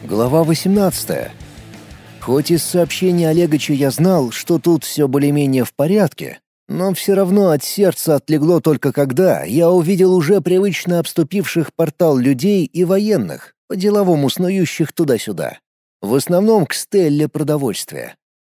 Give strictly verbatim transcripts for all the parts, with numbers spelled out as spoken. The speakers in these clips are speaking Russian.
Глава восемнадцатая. Хоть из сообщения Олегыча я знал, что тут все более-менее в порядке, но все равно от сердца отлегло только когда я увидел уже привычно обступивших портал людей и военных, по-деловому снующих туда-сюда. В основном к Стелле продовольствия.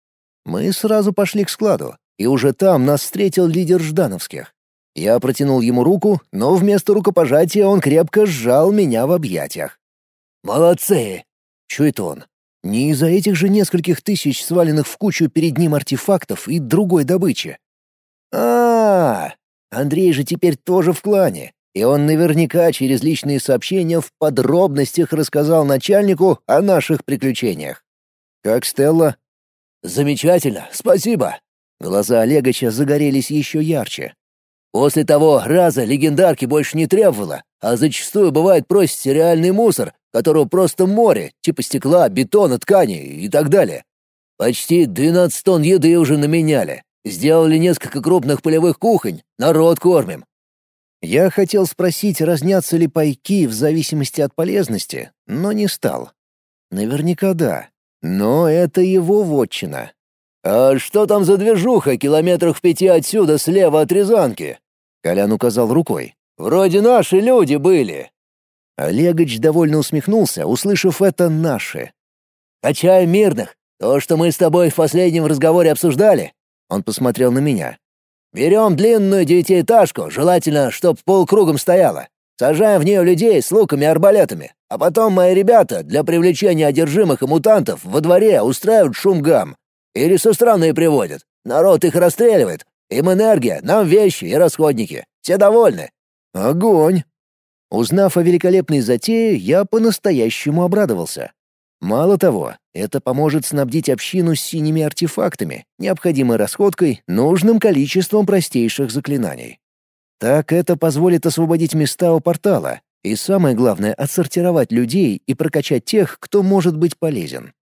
Мы сразу пошли к складу, и уже там нас встретил лидер Ждановских. Я протянул ему руку, но вместо рукопожатия он крепко сжал меня в объятиях. «Молодцы!» — чует он. Не из-за этих же нескольких тысяч сваленных в кучу перед ним артефактов и другой добычи. а, -а, -а Андрей же теперь тоже в клане, и он наверняка через личные сообщения в подробностях рассказал начальнику о наших приключениях. «Как Стелла?» «Замечательно, спасибо!» Глаза Олегыча загорелись еще ярче. «После того раза легендарки больше не требовала, а зачастую бывает просить реальный мусор, которого просто море, типа стекла, бетона, ткани и так далее. Почти двенадцать тонн еды уже наменяли. Сделали несколько крупных полевых кухонь, народ кормим». Я хотел спросить, разнятся ли пайки в зависимости от полезности, но не стал. Наверняка да, но это его вотчина. «А что там за движуха километрах в пяти отсюда слева от Рязанки?» Колян указал рукой. «Вроде наши люди были». Олегович довольно усмехнулся, услышав это «наши». «Качаем мирных. То, что мы с тобой в последнем разговоре обсуждали». Он посмотрел на меня. «Берем длинную девятиэтажку, желательно, чтоб полукругом стояла. Сажаем в нее людей с луками и арбалетами. А потом мои ребята для привлечения одержимых и мутантов во дворе устраивают шум-гам. Или со стороны приводят. Народ их расстреливает. Им энергия, нам вещи и расходники. Все довольны». «Огонь!» Узнав о великолепной затее, я по-настоящему обрадовался. Мало того, это поможет снабдить общину синими артефактами, необходимой расходкой, нужным количеством простейших заклинаний. Так это позволит освободить места у портала, и самое главное — отсортировать людей и прокачать тех, кто может быть полезен.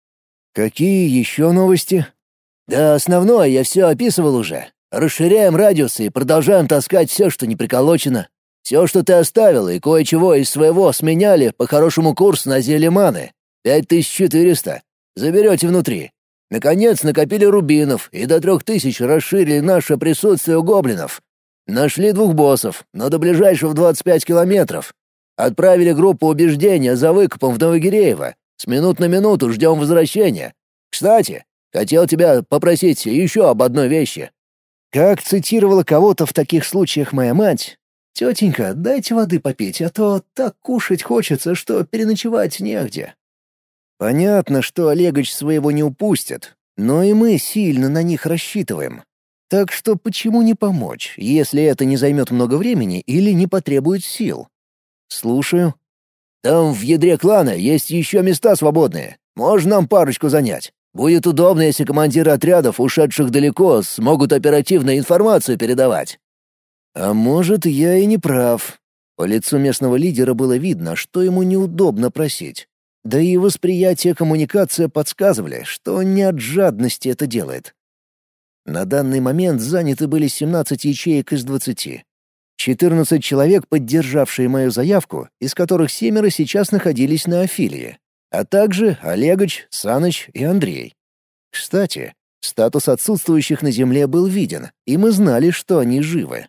«Какие еще новости?» «Да основное я все описывал уже. Расширяем радиусы и продолжаем таскать все, что не приколочено. Все, что ты оставил, и кое-чего из своего сменяли по хорошему курсу на зелье маны. Пять тысяч четыреста. Заберете внутри. Наконец накопили рубинов и до трех тысяч расширили наше присутствие у гоблинов. Нашли двух боссов, но до ближайшего двадцать пять километров. Отправили группу убеждения за выкупом в Новогиреево. С минут на минуту ждем возвращения. Кстати, хотел тебя попросить еще об одной вещи». Как цитировала кого-то в таких случаях моя мать: «Тетенька, дайте воды попить, а то так кушать хочется, что переночевать негде». Понятно, что Олегович своего не упустит, но и мы сильно на них рассчитываем. Так что почему не помочь, если это не займет много времени или не потребует сил? Слушаю. «Там в ядре клана есть еще места свободные. Можно нам парочку занять. Будет удобно, если командиры отрядов, ушедших далеко, смогут оперативно информацию передавать». А может, я и не прав. По лицу местного лидера было видно, что ему неудобно просить. Да и восприятие коммуникация подсказывали, что не от жадности это делает. На данный момент заняты были семнадцать ячеек из двадцати. четырнадцать человек, поддержавшие мою заявку, из которых семеро сейчас находились на афилии, а также Олегович, Саныч и Андрей. Кстати, статус отсутствующих на земле был виден, и мы знали, что они живы.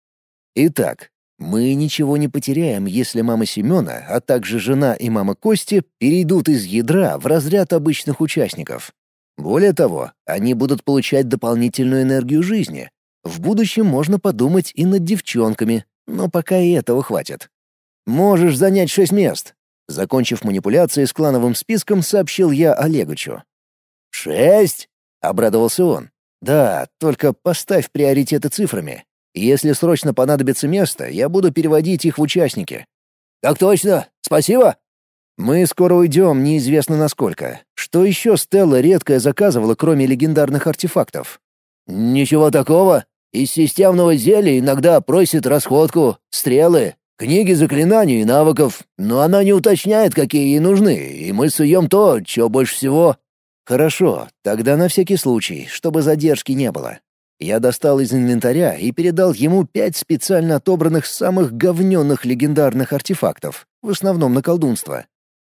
Итак, мы ничего не потеряем, если мама Семена, а также жена и мама Кости перейдут из ядра в разряд обычных участников. Более того, они будут получать дополнительную энергию жизни. В будущем можно подумать и над девчонками, но пока и этого хватит. «Можешь занять шесть мест», — закончив манипуляции с клановым списком, сообщил я Олеговичу. «Шесть?» — обрадовался он. «Да, только поставь приоритеты цифрами. Если срочно понадобится место, я буду переводить их в участники». «Так точно! Спасибо!» «Мы скоро уйдем, неизвестно насколько. Что еще Стелла редкое заказывала, кроме легендарных артефактов?» «Ничего такого. Из системного зелья иногда просит расходку, стрелы, книги заклинаний и навыков, но она не уточняет, какие ей нужны, и мы суем то, чего больше всего». «Хорошо, тогда на всякий случай, чтобы задержки не было». Я достал из инвентаря и передал ему пять специально отобранных самых говнёных легендарных артефактов, в основном на колдунство.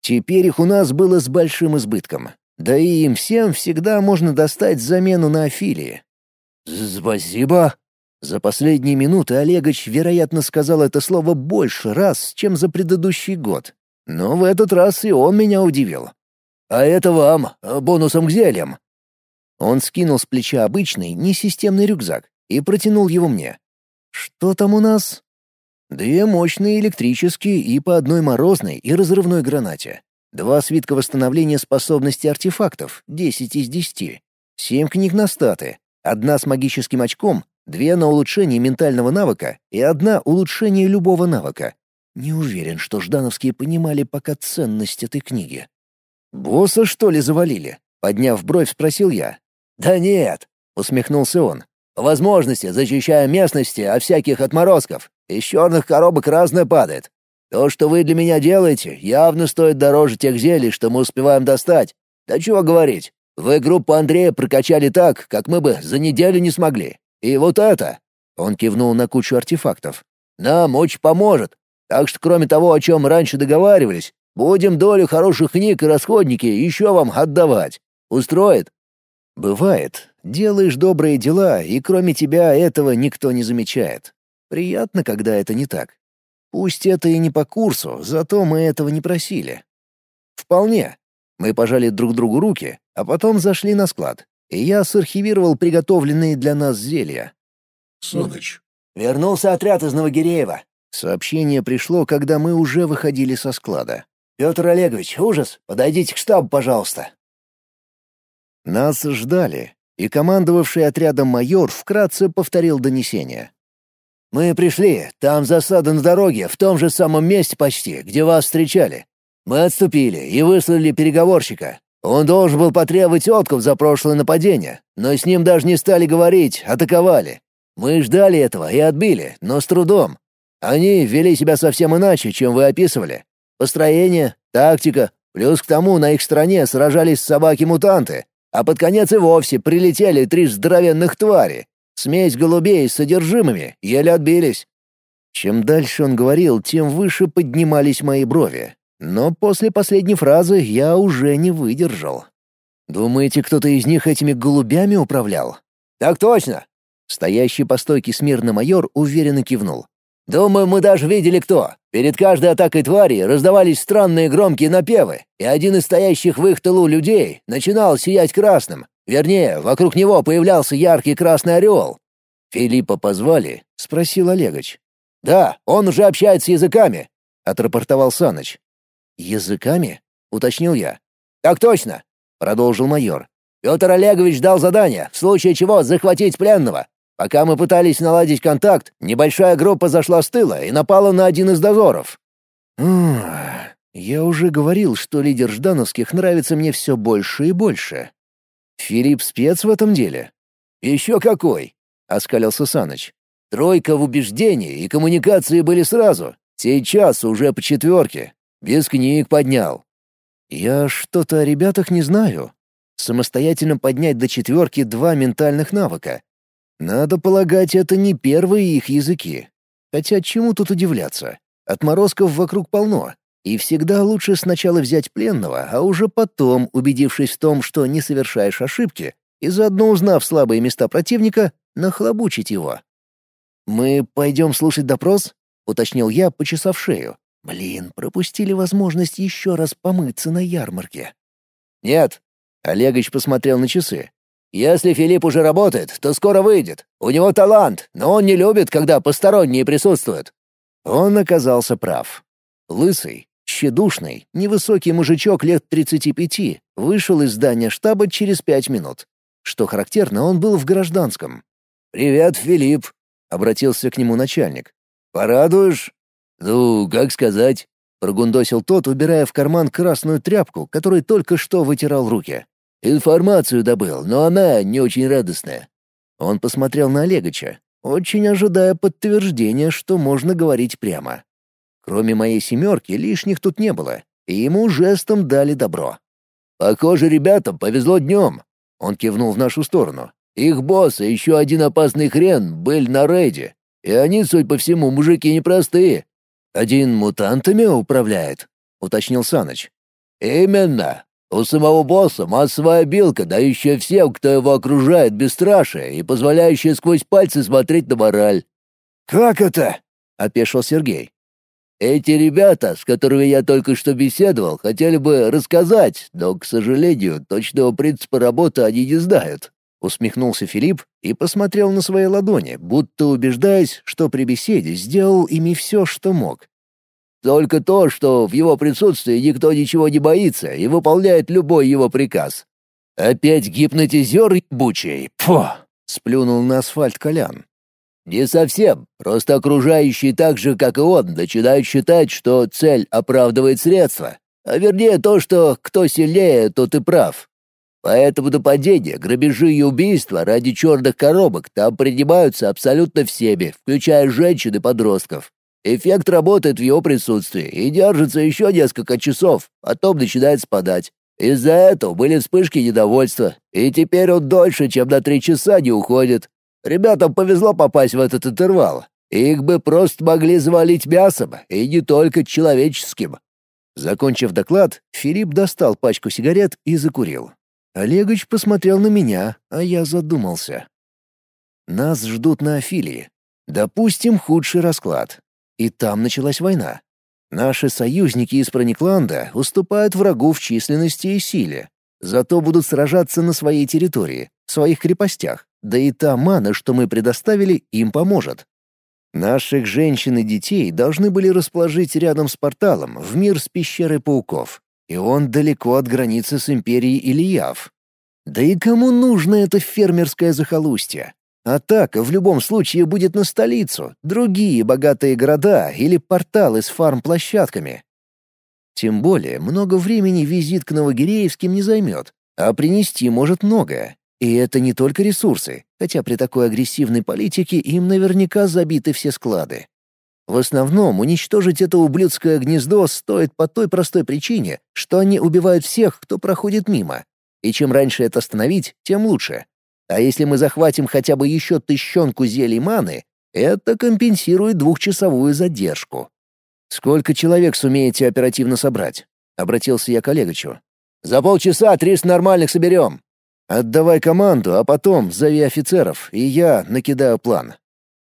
Теперь их у нас было с большим избытком. Да и им всем всегда можно достать замену на афилии. «Спасибо». За последние минуты Олегович, вероятно, сказал это слово больше раз, чем за предыдущий год. Но в этот раз и он меня удивил. «А это вам, бонусом к зельям». Он скинул с плеча обычный, несистемный рюкзак и протянул его мне. «Что там у нас?» Две мощные электрические и по одной морозной и разрывной гранате. Два свитка восстановления способности артефактов, десять из десяти. Семь книг на статы. Одна с магическим очком, две на улучшение ментального навыка и одна улучшение любого навыка. Не уверен, что ждановские понимали пока ценность этой книги. «Босса, что ли, завалили?» Подняв бровь, спросил я. «Да нет», — усмехнулся он. «По возможности защищая местности от всяких отморозков. Из черных коробок разное падает. То, что вы для меня делаете, явно стоит дороже тех зелий, что мы успеваем достать. Да чего говорить, вы группу Андрея прокачали так, как мы бы за неделю не смогли. И вот это...» Он кивнул на кучу артефактов. «Нам очень поможет. Так что кроме того, о чем раньше договаривались, будем долю хороших книг и расходники еще вам отдавать. Устроит?» «Бывает. Делаешь добрые дела, и кроме тебя этого никто не замечает. Приятно, когда это не так. Пусть это и не по курсу, зато мы этого не просили». «Вполне». Мы пожали друг другу руки, а потом зашли на склад, и я сархивировал приготовленные для нас зелья. «Саныч». «Вернулся отряд из Новогиреева». Сообщение пришло, когда мы уже выходили со склада. «Петр Олегович, ужас! Подойдите к штабу, пожалуйста». Нас ждали, и командовавший отрядом майор вкратце повторил донесение. «Мы пришли, там засада на дороге, в том же самом месте почти, где вас встречали. Мы отступили и выслали переговорщика. Он должен был потребовать откуп за прошлое нападение, но с ним даже не стали говорить, атаковали. Мы ждали этого и отбили, но с трудом. Они вели себя совсем иначе, чем вы описывали. Построение, тактика, плюс к тому на их стороне сражались собаки-мутанты, а под конец и вовсе прилетели три здоровенных твари. Смесь голубей с содержимыми, еле отбились». Чем дальше он говорил, тем выше поднимались мои брови. Но после последней фразы я уже не выдержал. «Думаете, кто-то из них этими голубями управлял?» «Так точно!» Стоящий по стойке смирно майор уверенно кивнул. «Думаю, мы даже видели кто. Перед каждой атакой твари раздавались странные громкие напевы, и один из стоящих в их тылу людей начинал сиять красным. Вернее, вокруг него появлялся яркий красный ореол». «Филиппа позвали?» — спросил Олегович. «Да, он уже общается языками», — отрапортовал Саныч. «Языками?» — уточнил я. «Так точно», — продолжил майор. «Петр Олегович дал задание, в случае чего захватить пленного. Пока мы пытались наладить контакт, небольшая группа зашла с тыла и напала на один из дозоров». Я уже говорил, что лидер ждановских нравится мне все больше и больше. Филипп спец в этом деле? «Еще какой!» — оскалился Саныч. «Тройка в убеждении и коммуникации были сразу. Сейчас уже по четверке. Без книг поднял». «Я что-то о ребятах не знаю. Самостоятельно поднять до четверки два ментальных навыка. Надо полагать, это не первые их языки. Хотя чему тут удивляться? Отморозков вокруг полно. И всегда лучше сначала взять пленного, а уже потом, убедившись в том, что не совершаешь ошибки, и заодно узнав слабые места противника, нахлобучить его». «Мы пойдем слушать допрос?» — уточнил я, почесав шею. «Блин, пропустили возможность еще раз помыться на ярмарке». «Нет», — Олегович посмотрел на часы. «Если Филипп уже работает, то скоро выйдет. У него талант, но он не любит, когда посторонние присутствуют». Он оказался прав. Лысый, тщедушный, невысокий мужичок лет тридцати пяти вышел из здания штаба через пять минут. Что характерно, он был в гражданском. «Привет, Филипп», — обратился к нему начальник. «Порадуешь?» «Ну, как сказать?» — прогундосил тот, убирая в карман красную тряпку, которой только что вытирал руки. «Информацию добыл, но она не очень радостная». Он посмотрел на Олеговича, очень ожидая подтверждения, что можно говорить прямо. Кроме моей семерки, лишних тут не было, и ему жестом дали добро. «Похоже, ребятам повезло днем», — он кивнул в нашу сторону. «Их босс и еще один опасный хрен были на рейде, и они, судя по всему, мужики непростые». «Один мутантами управляет?» — уточнил Саныч. Именно. У самого босса массовая обилка, дающая всем, кто его окружает, бесстрашие и позволяющая сквозь пальцы смотреть на мораль. «Как это?» — опешил Сергей. Эти ребята, с которыми я только что беседовал, хотели бы рассказать, но, к сожалению, точного принципа работы они не знают. Усмехнулся Филипп и посмотрел на свои ладони, будто убеждаясь, что при беседе сделал ими все, что мог. Только то, что в его присутствии никто ничего не боится и выполняет любой его приказ. «Опять гипнотизер ебучий! Фу!» — сплюнул на асфальт Колян. Не совсем. Просто окружающие так же, как и он, начинают считать, что цель оправдывает средства. А вернее то, что кто сильнее, тот и прав. Поэтому нападения, грабежи и убийства ради черных коробок там принимаются абсолютно всеми, включая женщин и подростков. Эффект работает в его присутствии и держится еще несколько часов, потом начинает спадать. Из-за этого были вспышки недовольства, и теперь он дольше, чем на три часа не уходит. Ребятам повезло попасть в этот интервал. Их бы просто могли завалить мясом, и не только человеческим. Закончив доклад, Филипп достал пачку сигарет и закурил. Олегович посмотрел на меня, а я задумался. Нас ждут на Афилии. Допустим, худший расклад. И там началась война. Наши союзники из Проникланда уступают врагу в численности и силе. Зато будут сражаться на своей территории, в своих крепостях. Да и та мана, что мы предоставили, им поможет. Наших женщин и детей должны были расположить рядом с порталом в мир с пещерой пауков. И он далеко от границы с империей Ильяв. Да и кому нужно это фермерское захолустье? Атака в любом случае будет на столицу, другие богатые города или порталы с фарм-площадками. Тем более, много времени визит к Новогиреевским не займет, а принести может многое. И это не только ресурсы, хотя при такой агрессивной политике им наверняка забиты все склады. В основном уничтожить это ублюдское гнездо стоит по той простой причине, что они убивают всех, кто проходит мимо. И чем раньше это остановить, тем лучше. А если мы захватим хотя бы еще тыщенку зелий маны, это компенсирует двухчасовую задержку. «Сколько человек сумеете оперативно собрать?» — обратился я к Олеговичу. «За полчаса триста нормальных соберем». «Отдавай команду, а потом зови офицеров, и я накидаю план».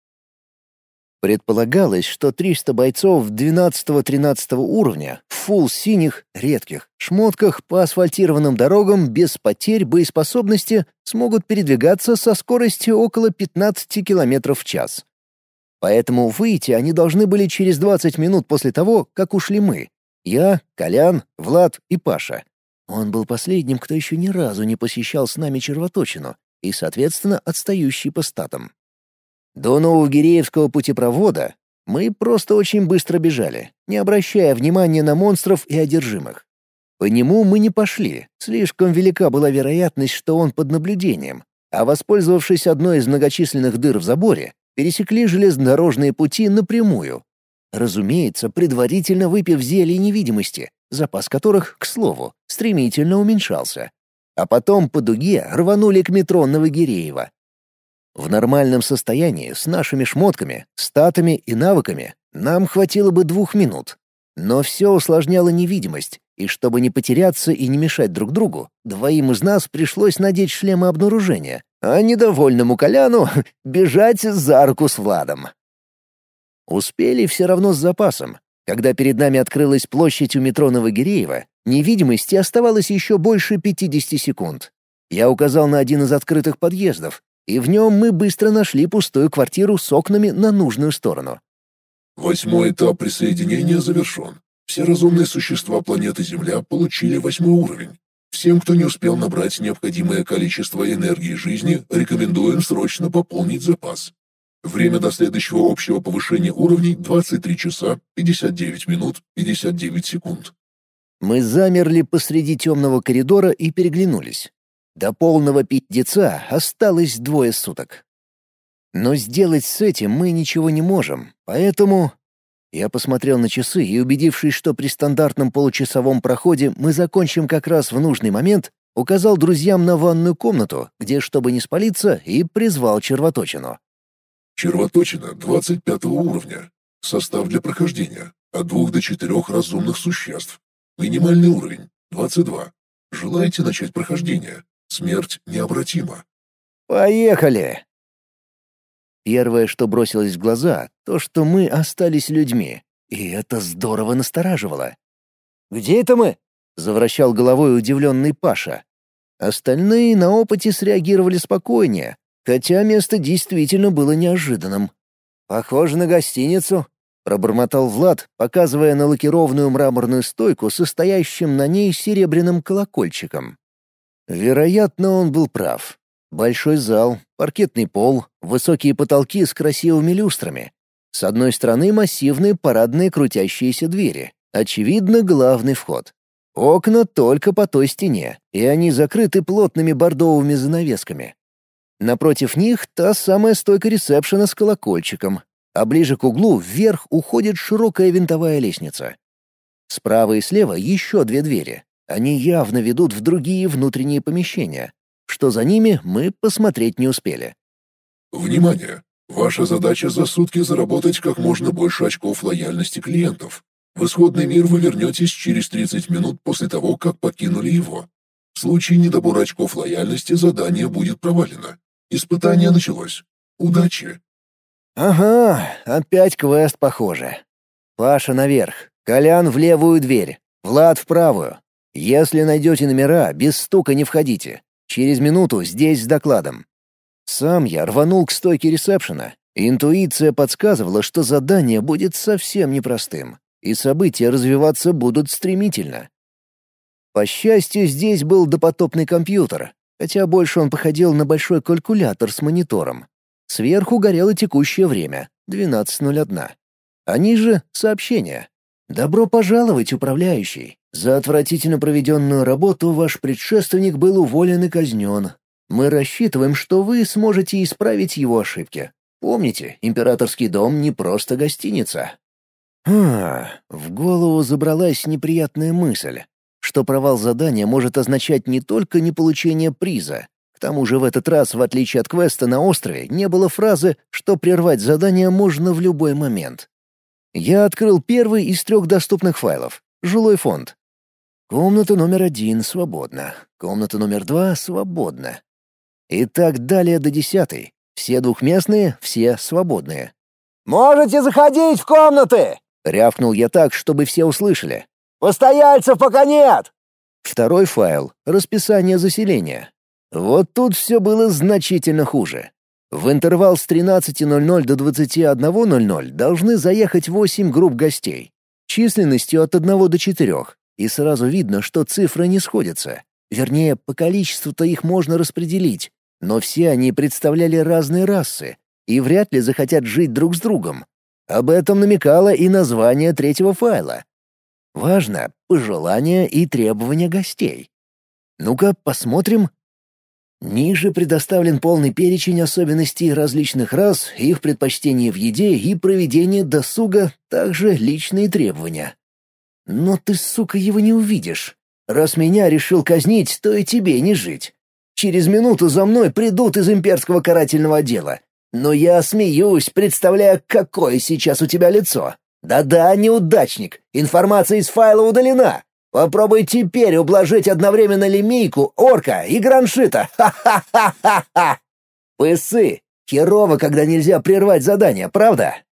Предполагалось, что триста бойцов двенадцатого-тринадцатого уровня в фулл-синих, редких, шмотках по асфальтированным дорогам без потерь боеспособности смогут передвигаться со скоростью около пятнадцати километров в час. Поэтому выйти они должны были через двадцать минут после того, как ушли мы. Я, Колян, Влад и Паша. Он был последним, кто еще ни разу не посещал с нами червоточину, и, соответственно, отстающий по статам. До Новогиреевского путепровода мы просто очень быстро бежали, не обращая внимания на монстров и одержимых. По нему мы не пошли, слишком велика была вероятность, что он под наблюдением, а, воспользовавшись одной из многочисленных дыр в заборе, пересекли железнодорожные пути напрямую. Разумеется, предварительно выпив зелье невидимости, запас которых, к слову, стремительно уменьшался. А потом по дуге рванули к метро Новогиреево. В нормальном состоянии, с нашими шмотками, статами и навыками, нам хватило бы двух минут. Но все усложняло невидимость, и чтобы не потеряться и не мешать друг другу, двоим из нас пришлось надеть шлемы обнаружения, а недовольному Коляну бежать за руку с Владом. Успели все равно с запасом. Когда перед нами открылась площадь у метро Новогиреево, невидимости оставалось еще больше пятидесяти секунд. Я указал на один из открытых подъездов, и в нем мы быстро нашли пустую квартиру с окнами на нужную сторону. Восьмой этап присоединения завершен. Все разумные существа планеты Земля получили восьмой уровень. Всем, кто не успел набрать необходимое количество энергии жизни, рекомендуем срочно пополнить запас. Время до следующего общего повышения уровней — двадцать три часа пятьдесят девять минут пятьдесят девять секунд. Мы замерли посреди темного коридора и переглянулись. До полного пиздеца осталось двое суток. Но сделать с этим мы ничего не можем, поэтому... Я посмотрел на часы и, убедившись, что при стандартном получасовом проходе мы закончим как раз в нужный момент, указал друзьям на ванную комнату, где, чтобы не спалиться, и призвал червоточину. Червоточина двадцать пятого уровня. Состав для прохождения. От двух до четырех разумных существ. Минимальный уровень. двадцать два. Желаете начать прохождение? Смерть необратима. Поехали! Первое, что бросилось в глаза, то, что мы остались людьми. И это здорово настораживало. «Где это мы?» — завращал головой удивленный Паша. Остальные на опыте среагировали спокойнее, хотя место действительно было неожиданным. «Похоже на гостиницу», — пробормотал Влад, показывая на лакированную мраморную стойку со стоящим на ней серебряным колокольчиком. Вероятно, он был прав. Большой зал, паркетный пол, высокие потолки с красивыми люстрами. С одной стороны массивные парадные крутящиеся двери. Очевидно, главный вход. Окна только по той стене, и они закрыты плотными бордовыми занавесками. Напротив них та самая стойка ресепшена с колокольчиком, а ближе к углу вверх уходит широкая винтовая лестница. Справа и слева еще две двери. Они явно ведут в другие внутренние помещения. Что за ними, мы посмотреть не успели. Внимание! Ваша задача за сутки заработать как можно больше очков лояльности клиентов. В исходный мир вы вернетесь через тридцать минут после того, как покинули его. В случае недобора очков лояльности задание будет провалено. Испытание началось. Удачи! Ага, опять квест похоже. Паша наверх, Колян в левую дверь, Влад в правую. Если найдете номера, без стука не входите. Через минуту здесь с докладом. Сам я рванул к стойке ресепшена. Интуиция подсказывала, что задание будет совсем непростым, и события развиваться будут стремительно. По счастью, здесь был допотопный компьютер, хотя больше он походил на большой калькулятор с монитором. Сверху горело текущее время — двенадцать ноль один. А ниже — сообщение. «Добро пожаловать, управляющий. За отвратительно проведенную работу ваш предшественник был уволен и казнен. Мы рассчитываем, что вы сможете исправить его ошибки. Помните, императорский дом не просто гостиница». А, в голову забралась неприятная мысль, что провал задания может означать не только неполучение приза. К тому же в этот раз, в отличие от квеста на острове, не было фразы, что прервать задание можно в любой момент. Я открыл первый из трех доступных файлов — жилой фонд. Комната номер один свободна, комната номер два свободна. И так далее до десятой. Все двухместные, все свободные. «Можете заходить в комнаты!» — рявкнул я так, чтобы все услышали. «Постояльцев пока нет!» Второй файл — расписание заселения. Вот тут все было значительно хуже. В интервал с тринадцати ноль-ноль до двадцати одного ноль-ноль должны заехать восемь групп гостей. Численностью от одного до четырех. И сразу видно, что цифры не сходятся. Вернее, по количеству-то их можно распределить. Но все они представляли разные расы и вряд ли захотят жить друг с другом. Об этом намекало и название третьего файла. Важно — пожелания и требования гостей. Ну-ка, посмотрим. Ниже предоставлен полный перечень особенностей различных рас, их предпочтений в еде и проведении досуга, также личные требования. Но ты, сука, его не увидишь. Раз меня решил казнить, то и тебе не жить. Через минуту за мной придут из имперского карательного отдела. Но я смеюсь, представляя, какое сейчас у тебя лицо. Да-да, неудачник. Информация из файла удалена. Попробуй теперь ублажить одновременно лемейку, орка и граншита. Ха-ха-ха-ха-ха! Пысы. Херово, когда нельзя прервать задание, правда?